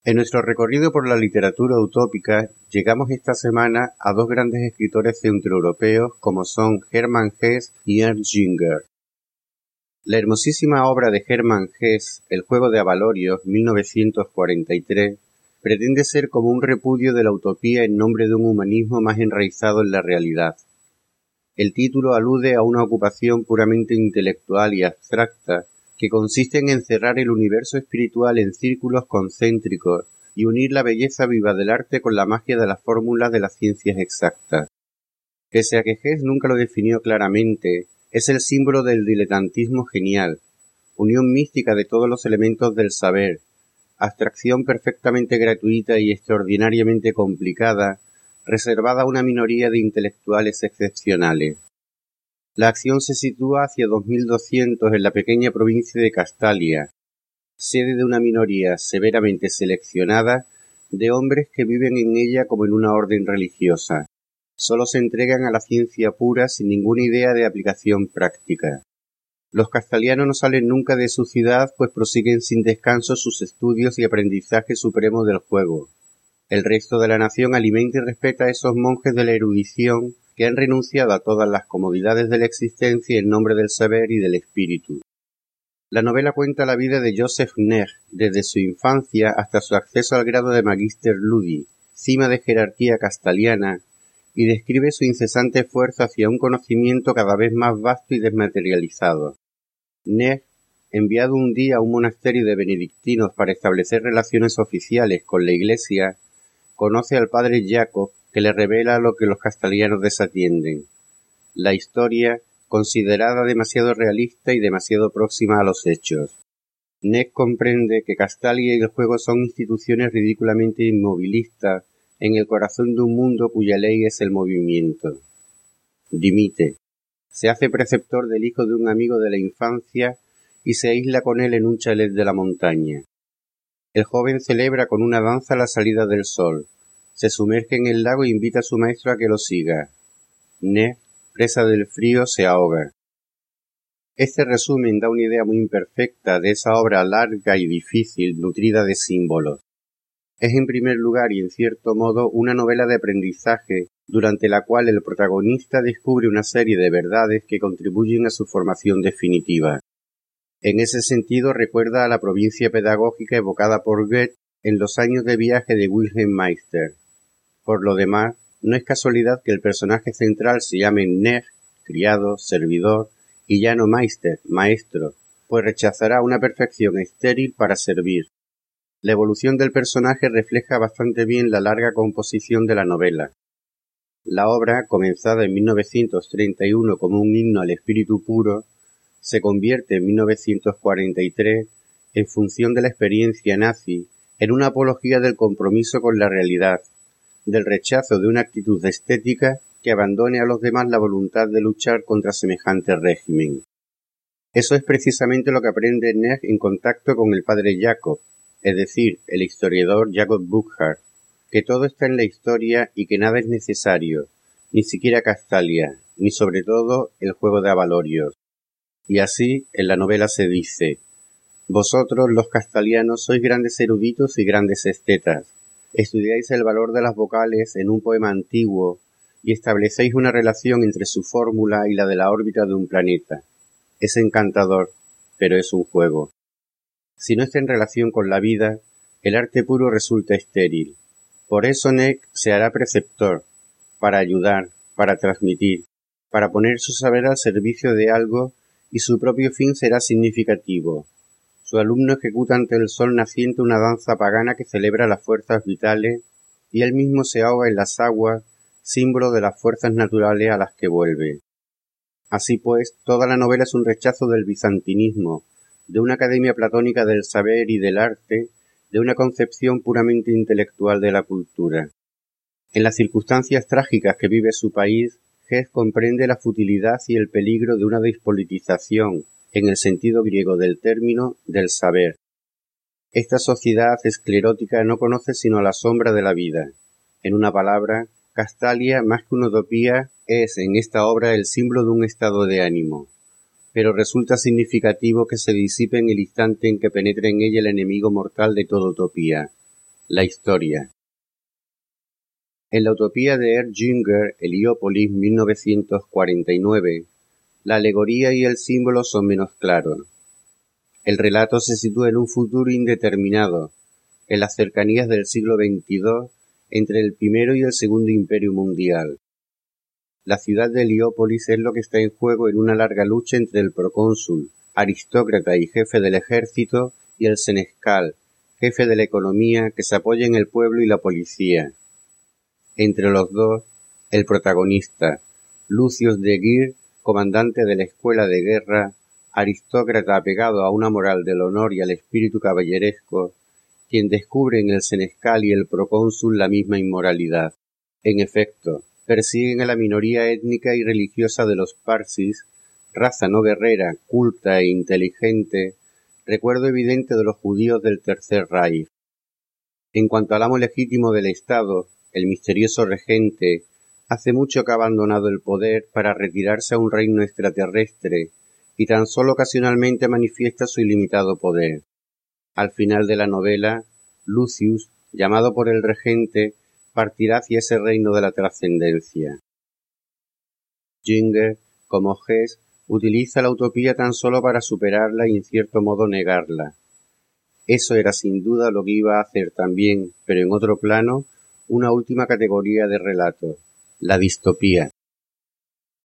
En nuestro recorrido por la literatura utópica, llegamos esta semana a dos grandes escritores centroeuropeos como son Hermann Hesse y Ernst Jünger. La hermosísima obra de Hermann Hesse, El juego de Avalorios, 1943, pretende ser como un repudio de la utopía en nombre de un humanismo más enraizado en la realidad. El título alude a una ocupación puramente intelectual y abstracta que consiste en encerrar el universo espiritual en círculos concéntricos y unir la belleza viva del arte con la magia de las fórmulas de las ciencias exactas. Pese a que Hesse nunca lo definió claramente, es el símbolo del diletantismo genial, unión mística de todos los elementos del saber, abstracción perfectamente gratuita y extraordinariamente complicada, reservada a una minoría de intelectuales excepcionales. La acción se sitúa hacia 2200 en la pequeña provincia de Castalia, sede de una minoría severamente seleccionada de hombres que viven en ella como en una orden religiosa. Solo se entregan a la ciencia pura sin ninguna idea de aplicación práctica. Los castalianos no salen nunca de su ciudad, pues prosiguen sin descanso sus estudios y aprendizaje supremo del juego. El resto de la nación alimenta y respeta a esos monjes de la erudición que han renunciado a todas las comodidades de la existencia en nombre del saber y del espíritu. La novela cuenta la vida de Joseph Neg, desde su infancia hasta su acceso al grado de Magister Ludi, cima de jerarquía castaliana, y describe su incesante esfuerzo hacia un conocimiento cada vez más vasto y desmaterializado. Neg, enviado un día a un monasterio de benedictinos para establecer relaciones oficiales con la Iglesia, conoce al padre Jacob, que le revela lo que los castalianos desatienden. La historia, considerada demasiado realista y demasiado próxima a los hechos. Neg comprende que Castalia y el juego son instituciones ridículamente inmovilistas en el corazón de un mundo cuya ley es el movimiento. Dimite. Se hace preceptor del hijo de un amigo de la infancia y se aísla con él en un chalet de la montaña. El joven celebra con una danza la salida del sol. Se sumerge en el lago e invita a su maestro a que lo siga. Neg, presa del frío, se ahoga. Este resumen da una idea muy imperfecta de esa obra larga y difícil, nutrida de símbolos. Es en primer lugar y en cierto modo una novela de aprendizaje, durante la cual el protagonista descubre una serie de verdades que contribuyen a su formación definitiva. En ese sentido recuerda a la provincia pedagógica evocada por Goethe en los años de viaje de Wilhelm Meister. Por lo demás, no es casualidad que el personaje central se llame Neg, criado, servidor, y llano Meister, maestro, pues rechazará una perfección estéril para servir. La evolución del personaje refleja bastante bien la larga composición de la novela. La obra, comenzada en 1931 como un himno al espíritu puro, se convierte en 1943, en función de la experiencia nazi, en una apología del compromiso con la realidad, del rechazo de una actitud estética que abandone a los demás la voluntad de luchar contra semejante régimen. Eso es precisamente lo que aprende Neg en contacto con el padre Jacob, es decir, el historiador Jacob Burckhardt, que todo está en la historia y que nada es necesario, ni siquiera Castalia, ni sobre todo el juego de Avalorios. Y así, en la novela se dice: vosotros, los castalianos, sois grandes eruditos y grandes estetas. Estudiáis el valor de las vocales en un poema antiguo y establecéis una relación entre su fórmula y la de la órbita de un planeta. Es encantador, pero es un juego. Si no está en relación con la vida, el arte puro resulta estéril. Por eso Neg se hará preceptor, para ayudar, para transmitir, para poner su saber al servicio de algo, y su propio fin será significativo. Su alumno ejecuta ante el sol naciente una danza pagana que celebra las fuerzas vitales, y él mismo se ahoga en las aguas, símbolo de las fuerzas naturales a las que vuelve. Así pues, toda la novela es un rechazo del bizantinismo, de una academia platónica del saber y del arte, de una concepción puramente intelectual de la cultura. En las circunstancias trágicas que vive su país, Hesse comprende la futilidad y el peligro de una despolitización, en el sentido griego del término, del saber. Esta sociedad esclerótica no conoce sino la sombra de la vida. En una palabra, Castalia, más que una utopía, es en esta obra el símbolo de un estado de ánimo. Pero resulta significativo que se disipe en el instante en que penetre en ella el enemigo mortal de toda utopía, La historia. En la utopía de Ernst Jünger, Heliópolis, 1949, la alegoría y el símbolo son menos claros. El relato se sitúa en un futuro indeterminado, en las cercanías del siglo XXII, entre el primero y el segundo imperio mundial. La ciudad de Heliópolis es lo que está en juego en una larga lucha entre el procónsul, aristócrata y jefe del ejército, y el senescal, jefe de la economía, que se apoya en el pueblo y la policía. Entre los dos, el protagonista, Lucius de Geer, comandante de la escuela de guerra, aristócrata apegado a una moral del honor y al espíritu caballeresco, quien descubre en el senescal y el procónsul la misma inmoralidad. En efecto, persiguen a la minoría étnica y religiosa de los parsis, raza no guerrera, culta e inteligente, recuerdo evidente de los judíos del Tercer Reich. En cuanto al amo legítimo del Estado, el misterioso regente, hace mucho que ha abandonado el poder para retirarse a un reino extraterrestre y tan solo ocasionalmente manifiesta su ilimitado poder. Al final de la novela, Lucius, llamado por el regente, partirá hacia ese reino de la trascendencia. Jünger, como Hess, utiliza la utopía tan solo para superarla y en cierto modo negarla. Eso era sin duda lo que iba a hacer también, pero en otro plano, una última categoría de relato, la distopía.